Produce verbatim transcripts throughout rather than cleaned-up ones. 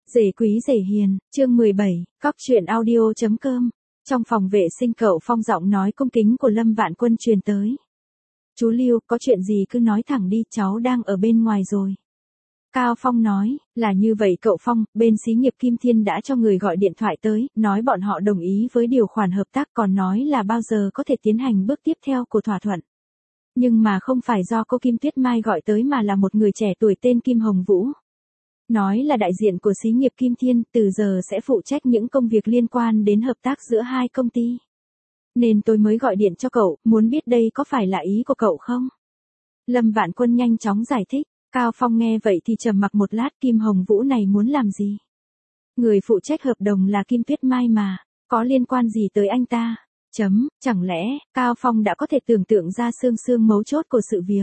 Rể quý rể hiền, chương mười bảy, cóc truyện audio.com. Trong phòng vệ sinh Cậu Phong giọng nói cung kính của Lâm Vạn Quân truyền tới. Chú Lưu, có chuyện gì cứ nói thẳng đi, cháu đang ở bên ngoài rồi. Cao Phong nói, là như vậy cậu Phong, bên xí nghiệp Kim Thiên đã cho người gọi điện thoại tới, nói bọn họ đồng ý với điều khoản hợp tác, còn nói là bao giờ có thể tiến hành bước tiếp theo của thỏa thuận. Nhưng mà không phải do cô Kim Tuyết Mai gọi tới mà là một người trẻ tuổi tên Kim Hồng Vũ. Nói là đại diện của xí nghiệp Kim Thiên, từ giờ sẽ phụ trách những công việc liên quan đến hợp tác giữa hai công ty. Nên tôi mới gọi điện cho cậu, muốn biết đây có phải là ý của cậu không? Lâm Vạn Quân nhanh chóng giải thích. Cao Phong nghe vậy thì trầm mặc một lát, Kim Hồng Vũ này muốn làm gì? Người phụ trách hợp đồng là Kim Tuyết Mai mà, có liên quan gì tới anh ta? Chấm, chẳng lẽ, Cao Phong đã có thể tưởng tượng ra xương xương mấu chốt của sự việc.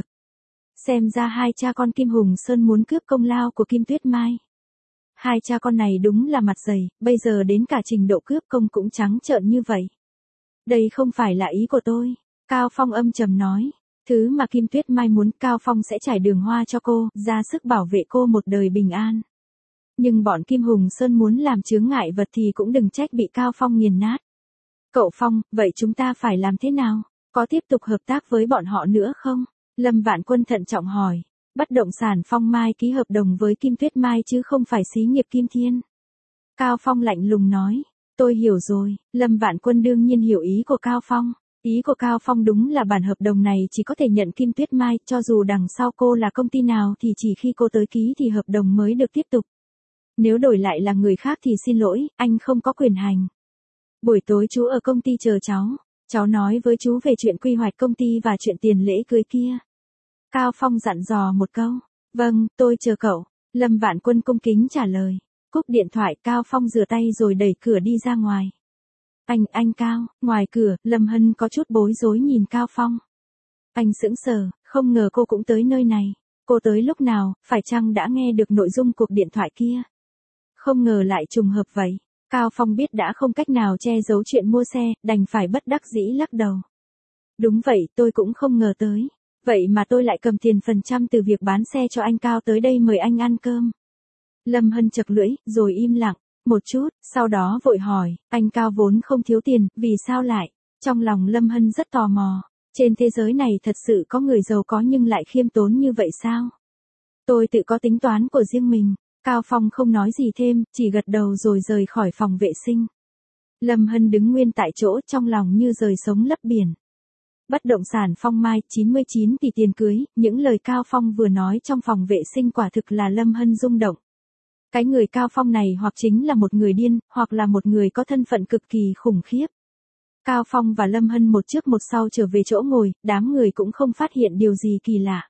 Xem ra hai cha con Kim Hùng Sơn muốn cướp công lao của Kim Tuyết Mai. Hai cha con này đúng là mặt dày, bây giờ đến cả trình độ cướp công cũng trắng trợn như vậy. Đây không phải là ý của tôi, Cao Phong âm trầm nói. Thứ mà Kim Tuyết Mai muốn, Cao Phong sẽ trải đường hoa cho cô, ra sức bảo vệ cô một đời bình an. Nhưng bọn Kim Hùng Sơn muốn làm chướng ngại vật thì cũng đừng trách bị Cao Phong nghiền nát. Cậu Phong, vậy chúng ta phải làm thế nào? Có tiếp tục hợp tác với bọn họ nữa không? Lâm Vạn Quân thận trọng hỏi. Bất động sản Phong Mai ký hợp đồng với Kim Tuyết Mai chứ không phải xí nghiệp Kim Thiên. Cao Phong lạnh lùng nói. Tôi hiểu rồi. Lâm Vạn Quân đương nhiên hiểu ý của Cao Phong. Ý của Cao Phong đúng là bản hợp đồng này chỉ có thể nhận Kim Tuyết Mai, cho dù đằng sau cô là công ty nào thì chỉ khi cô tới ký thì hợp đồng mới được tiếp tục. Nếu đổi lại là người khác thì xin lỗi, anh không có quyền hành. Buổi tối chú ở công ty chờ cháu, cháu nói với chú về chuyện quy hoạch công ty và chuyện tiền lễ cưới kia. Cao Phong dặn dò một câu. Vâng, tôi chờ cậu. Lâm Vạn Quân cung kính trả lời. Cúp điện thoại, Cao Phong rửa tay rồi đẩy cửa đi ra ngoài. Anh, anh Cao, ngoài cửa, Lâm Hân có chút bối rối nhìn Cao Phong. Anh sững sờ, không ngờ cô cũng tới nơi này. Cô tới lúc nào, phải chăng đã nghe được nội dung cuộc điện thoại kia? Không ngờ lại trùng hợp vậy. Cao Phong biết đã không cách nào che giấu chuyện mua xe, đành phải bất đắc dĩ lắc đầu. Đúng vậy, tôi cũng không ngờ tới. Vậy mà tôi lại cầm tiền phần trăm từ việc bán xe cho anh Cao tới đây mời anh ăn cơm. Lâm Hân chật lưỡi, rồi im lặng. Một chút, sau đó vội hỏi, anh Cao vốn không thiếu tiền, vì sao lại? Trong lòng Lâm Hân rất tò mò, trên thế giới này thật sự có người giàu có nhưng lại khiêm tốn như vậy sao? Tôi tự có tính toán của riêng mình. Cao Phong không nói gì thêm, chỉ gật đầu rồi rời khỏi phòng vệ sinh. Lâm Hân đứng nguyên tại chỗ, trong lòng như rời sống lấp biển. Bất động sản Phong Mai, chín mươi chín tỷ tiền cưới, những lời Cao Phong vừa nói trong phòng vệ sinh quả thực là Lâm Hân rung động. Cái người Cao Phong này hoặc chính là một người điên, hoặc là một người có thân phận cực kỳ khủng khiếp. Cao Phong và Lâm Hân một trước một sau trở về chỗ ngồi, đám người cũng không phát hiện điều gì kỳ lạ.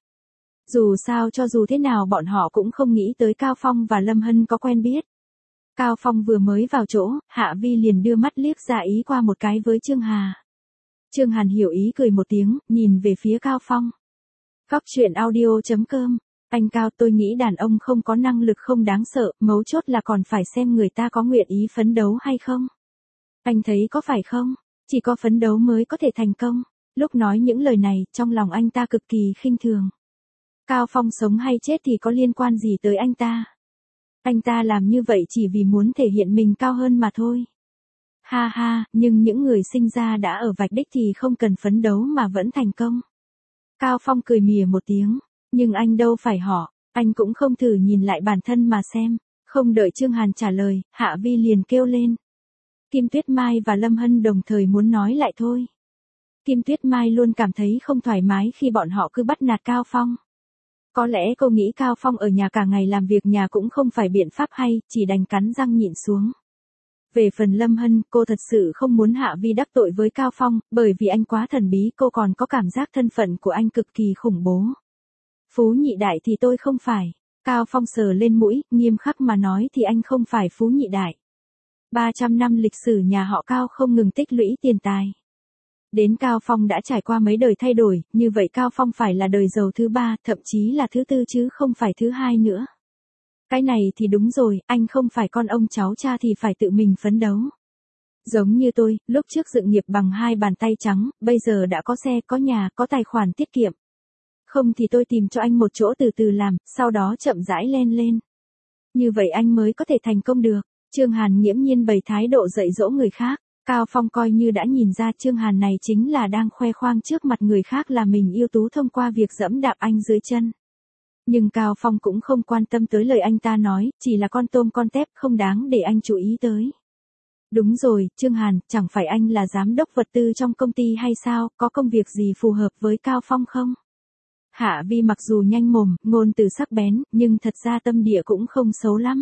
Dù sao cho dù thế nào bọn họ cũng không nghĩ tới Cao Phong và Lâm Hân có quen biết. Cao Phong vừa mới vào chỗ, Hạ Vi liền đưa mắt liếc ra ý qua một cái với Trương Hà. Trương Hàn hiểu ý cười một tiếng, nhìn về phía Cao Phong. Cóc truyện audio.com. Anh Cao, tôi nghĩ đàn ông không có năng lực không đáng sợ, mấu chốt là còn phải xem người ta có nguyện ý phấn đấu hay không. Anh thấy có phải không? Chỉ có phấn đấu mới có thể thành công. Lúc nói những lời này, trong lòng anh ta cực kỳ khinh thường. Cao Phong sống hay chết thì có liên quan gì tới anh ta? Anh ta làm như vậy chỉ vì muốn thể hiện mình cao hơn mà thôi. Ha ha, nhưng những người sinh ra đã ở vạch đích thì không cần phấn đấu mà vẫn thành công. Cao Phong cười mỉa một tiếng. Nhưng anh đâu phải họ, anh cũng không thử nhìn lại bản thân mà xem. Không đợi Trương Hàn trả lời, Hạ Vi liền kêu lên. Kim Tuyết Mai và Lâm Hân đồng thời muốn nói lại thôi. Kim Tuyết Mai luôn cảm thấy không thoải mái khi bọn họ cứ bắt nạt Cao Phong. Có lẽ cô nghĩ Cao Phong ở nhà cả ngày làm việc nhà cũng không phải biện pháp hay, chỉ đành cắn răng nhịn xuống. Về phần Lâm Hân, cô thật sự không muốn Hạ Vi đắc tội với Cao Phong, bởi vì anh quá thần bí, cô còn có cảm giác thân phận của anh cực kỳ khủng bố. Phú nhị đại thì tôi không phải. Cao Phong sờ lên mũi, nghiêm khắc mà nói thì anh không phải phú nhị đại. ba trăm năm lịch sử nhà họ Cao không ngừng tích lũy tiền tài. Đến Cao Phong đã trải qua mấy đời thay đổi, như vậy Cao Phong phải là đời giàu thứ ba, thậm chí là thứ tư chứ không phải thứ hai nữa. Cái này thì đúng rồi, anh không phải con ông cháu cha thì phải tự mình phấn đấu. Giống như tôi, lúc trước dựng nghiệp bằng hai bàn tay trắng, bây giờ đã có xe, có nhà, có tài khoản tiết kiệm. Không thì tôi tìm cho anh một chỗ từ từ làm, sau đó chậm rãi lên lên. Như vậy anh mới có thể thành công được. Trương Hàn nghiễm nhiên bày thái độ dạy dỗ người khác. Cao Phong coi như đã nhìn ra Trương Hàn này chính là đang khoe khoang trước mặt người khác là mình ưu tú thông qua việc dẫm đạp anh dưới chân. Nhưng Cao Phong cũng không quan tâm tới lời anh ta nói, chỉ là con tôm con tép không đáng để anh chú ý tới. Đúng rồi, Trương Hàn, chẳng phải anh là giám đốc vật tư trong công ty hay sao, có công việc gì phù hợp với Cao Phong không? Hạ Vi mặc dù nhanh mồm, ngôn từ sắc bén, nhưng thật ra tâm địa cũng không xấu lắm.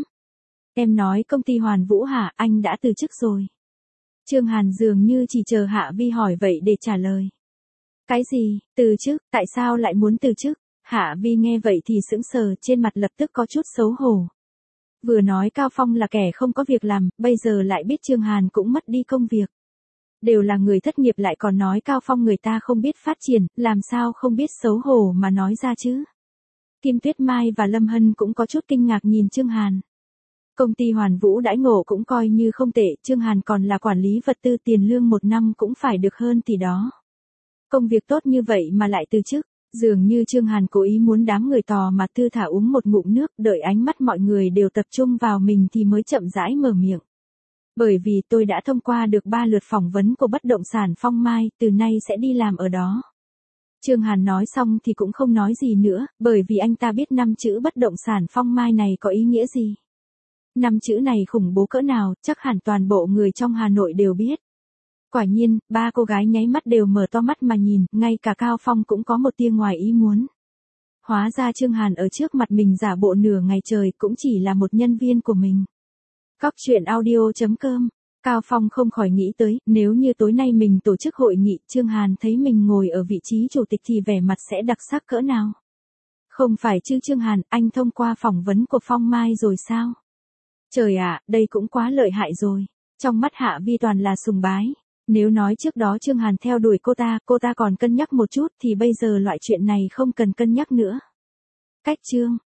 Em nói công ty Hoàn Vũ hả, anh đã từ chức rồi. Trương Hàn dường như chỉ chờ Hạ Vi hỏi vậy để trả lời. Cái gì, từ chức, tại sao lại muốn từ chức? Hạ Vi nghe vậy thì sững sờ, trên mặt lập tức có chút xấu hổ. Vừa nói Cao Phong là kẻ không có việc làm, bây giờ lại biết Trương Hàn cũng mất đi công việc. Đều là người thất nghiệp lại còn nói Cao Phong người ta không biết phát triển, làm sao không biết xấu hổ mà nói ra chứ. Kim Tuyết Mai và Lâm Hân cũng có chút kinh ngạc nhìn Trương Hàn. Công ty Hoàn Vũ đãi ngộ cũng coi như không tệ, Trương Hàn còn là quản lý vật tư, tiền lương một năm cũng phải được hơn tỷ đó. Công việc tốt như vậy mà lại từ chức, dường như Trương Hàn cố ý muốn đám người tò mà thư thả uống một ngụm nước, đợi ánh mắt mọi người đều tập trung vào mình thì mới chậm rãi mở miệng. Bởi vì tôi đã thông qua được ba lượt phỏng vấn của bất động sản Phong Mai, từ nay sẽ đi làm ở đó. Trương Hàn nói xong thì cũng không nói gì nữa, bởi vì anh ta biết năm chữ bất động sản Phong Mai này có ý nghĩa gì. Năm chữ này khủng bố cỡ nào, chắc hẳn toàn bộ người trong Hà Nội đều biết. Quả nhiên, ba cô gái nháy mắt đều mở to mắt mà nhìn, ngay cả Cao Phong cũng có một tia ngoài ý muốn. Hóa ra Trương Hàn ở trước mặt mình giả bộ nửa ngày trời cũng chỉ là một nhân viên của mình. Cóc truyện audio chấm com. Cao Phong không khỏi nghĩ tới, nếu như tối nay mình tổ chức hội nghị, Trương Hàn thấy mình ngồi ở vị trí chủ tịch thì vẻ mặt sẽ đặc sắc cỡ nào. Không phải chứ Trương Hàn, anh thông qua phỏng vấn của Phong Mai rồi sao? Trời ạ, đây cũng quá lợi hại rồi. Trong mắt Hạ Vi toàn là sùng bái. Nếu nói trước đó Trương Hàn theo đuổi cô ta, cô ta còn cân nhắc một chút thì bây giờ loại chuyện này không cần cân nhắc nữa. Cách chương